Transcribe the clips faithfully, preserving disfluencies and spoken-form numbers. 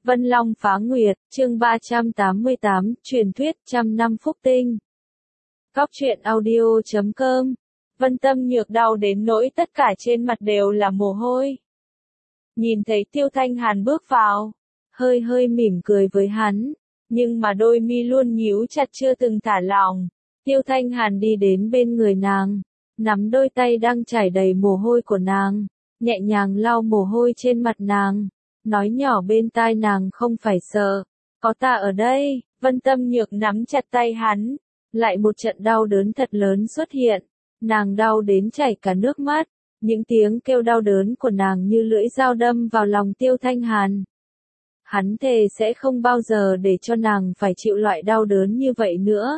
Vân Long phá nguyệt, chương ba trăm tám mươi tám, truyền thuyết trăm năm phúc tinh. Góc truyện audio chấm com. Vân Tâm Nhược đau đến nỗi tất cả trên mặt đều là mồ hôi. Nhìn thấy Tiêu Thanh Hàn bước vào, hơi hơi mỉm cười với hắn, nhưng mà đôi mi luôn nhíu chặt chưa từng thả lỏng. Tiêu Thanh Hàn đi đến bên người nàng, nắm đôi tay đang chảy đầy mồ hôi của nàng, nhẹ nhàng lau mồ hôi trên mặt nàng, nói nhỏ bên tai nàng không phải sợ, có ta ở đây. Vân Tâm Nhược nắm chặt tay hắn, lại một trận đau đớn thật lớn xuất hiện, nàng đau đến chảy cả nước mắt, những tiếng kêu đau đớn của nàng như lưỡi dao đâm vào lòng Tiêu Thanh Hàn. Hắn thề sẽ không bao giờ để cho nàng phải chịu loại đau đớn như vậy nữa.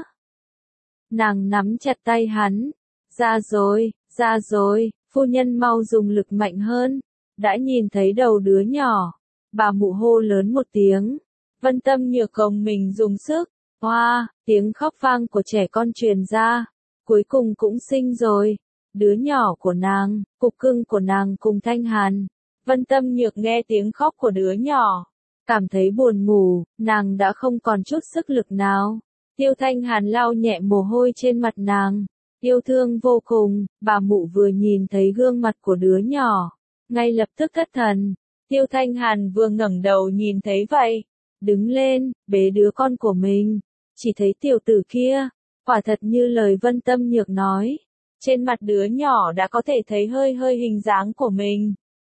Nàng nắm chặt tay hắn, ra rồi, ra rồi, phu nhân mau dùng lực mạnh hơn, đã nhìn thấy đầu đứa nhỏ, bà mụ hô lớn một tiếng. Vân Tâm Nhược gồng mình dùng sức, hoa, tiếng khóc vang của trẻ con truyền ra, cuối cùng cũng sinh rồi, đứa nhỏ của nàng, cục cưng của nàng cùng Thanh Hàn. Vân Tâm Nhược nghe tiếng khóc của đứa nhỏ, cảm thấy buồn ngủ, nàng đã không còn chút sức lực nào. Tiêu Thanh Hàn lau nhẹ mồ hôi trên mặt nàng, yêu thương vô cùng. Bà mụ vừa nhìn thấy gương mặt của đứa nhỏ, ngay lập tức thất thần. Tiêu Thanh Hàn vừa ngẩng đầu nhìn thấy vậy, đứng lên, bế đứa con của mình, chỉ thấy tiểu tử kia, quả thật như lời Vân Tâm Nhược nói, trên mặt đứa nhỏ đã có thể thấy hơi hơi hình dáng của mình.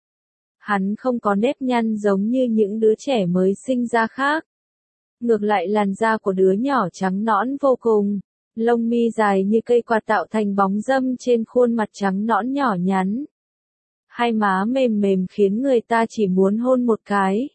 Hắn không có nếp nhăn giống như những đứa trẻ mới sinh ra khác. Ngược lại làn da của đứa nhỏ trắng nõn vô cùng, lông mi dài như cây quạt tạo thành bóng râm trên khuôn mặt trắng nõn nhỏ nhắn. Hai má mềm mềm khiến người ta chỉ muốn hôn một cái.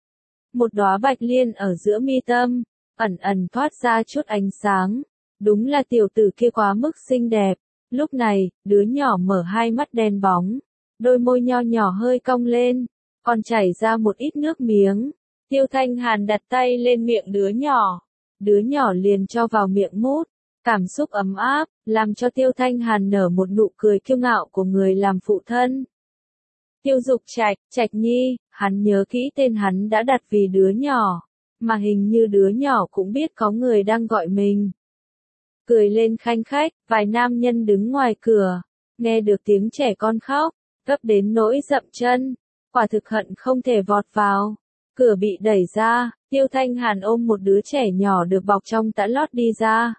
Một đóa bạch liên ở giữa mi tâm, ẩn ẩn thoát ra chút ánh sáng. Đúng là tiểu tử kia quá mức xinh đẹp. Lúc này, đứa nhỏ mở hai mắt đen bóng, đôi môi nho nhỏ hơi cong lên, còn chảy ra một ít nước miếng. Tiêu Thanh Hàn đặt tay lên miệng đứa nhỏ, đứa nhỏ liền cho vào miệng mút, cảm xúc ấm áp, làm cho Tiêu Thanh Hàn nở một nụ cười kiêu ngạo của người làm phụ thân. Tiêu Dục Trạch, Trạch Nhi, hắn nhớ kỹ tên hắn đã đặt vì đứa nhỏ, mà hình như đứa nhỏ cũng biết có người đang gọi mình. Cười lên khanh khách, vài nam nhân đứng ngoài cửa, nghe được tiếng trẻ con khóc, gấp đến nỗi dậm chân, quả thực hận không thể vọt vào. Cửa bị đẩy ra, Tiêu Thanh Hàn ôm một đứa trẻ nhỏ được bọc trong tã lót đi ra.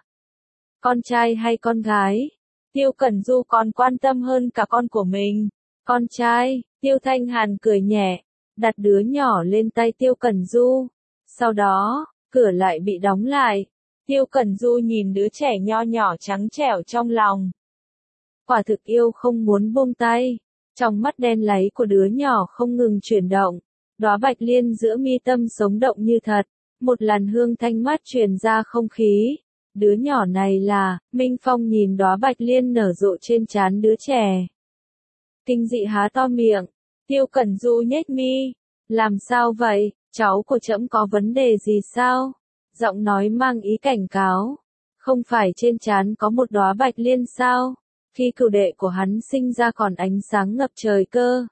Con trai hay con gái? Tiêu Cẩn Du còn quan tâm hơn cả con của mình. Con trai. Tiêu Thanh Hàn cười nhẹ, đặt đứa nhỏ lên tay Tiêu Cẩn Du. Sau đó, cửa lại bị đóng lại. Tiêu Cẩn Du nhìn đứa trẻ nho nhỏ trắng trẻo trong lòng. Quả thực yêu không muốn buông tay. Trong mắt đen láy của đứa nhỏ không ngừng chuyển động. Đóa bạch liên giữa mi tâm sống động như thật. Một làn hương thanh mát truyền ra không khí. Đứa nhỏ này là, Minh Phong nhìn đóa bạch liên nở rộ trên trán đứa trẻ. Kinh dị há to miệng. Tiêu Cẩn Du nhếch mi. Làm sao vậy, cháu của trẫm có vấn đề gì sao? Giọng nói mang ý cảnh cáo. Không phải trên trán có một đóa bạch liên sao? Khi cửu đệ của hắn sinh ra còn ánh sáng ngập trời cơ.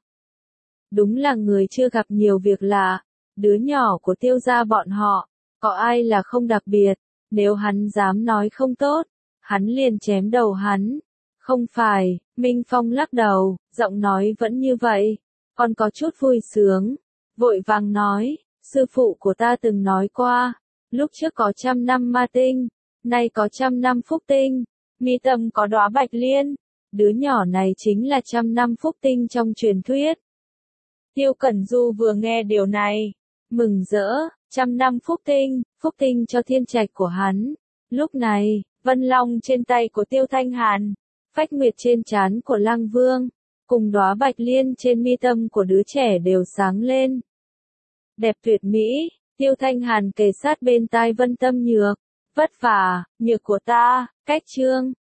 Đúng là người chưa gặp nhiều việc lạ. Đứa nhỏ của Tiêu gia bọn họ, có ai là không đặc biệt. Nếu hắn dám nói không tốt, hắn liền chém đầu hắn. Không phải, Minh Phong lắc đầu, giọng nói vẫn như vậy. Còn có chút vui sướng. Vội vàng nói, sư phụ của ta từng nói qua. Lúc trước có trăm năm ma tinh, nay có trăm năm phúc tinh, mi tâm có đóa bạch liên, đứa nhỏ này chính là trăm năm phúc tinh trong truyền thuyết. Tiêu Cẩn Du vừa nghe điều này, mừng rỡ, trăm năm phúc tinh, phúc tinh cho thiên trạch của hắn. Lúc này, Vân Long trên tay của Tiêu Thanh Hàn, phách nguyệt trên trán của Lăng Vương, cùng đóa bạch liên trên mi tâm của đứa trẻ đều sáng lên. Đẹp tuyệt mỹ. Tiêu Thanh Hàn kề sát bên tai Vân Tâm Nhược, vất vả, nhược của ta, cách chương.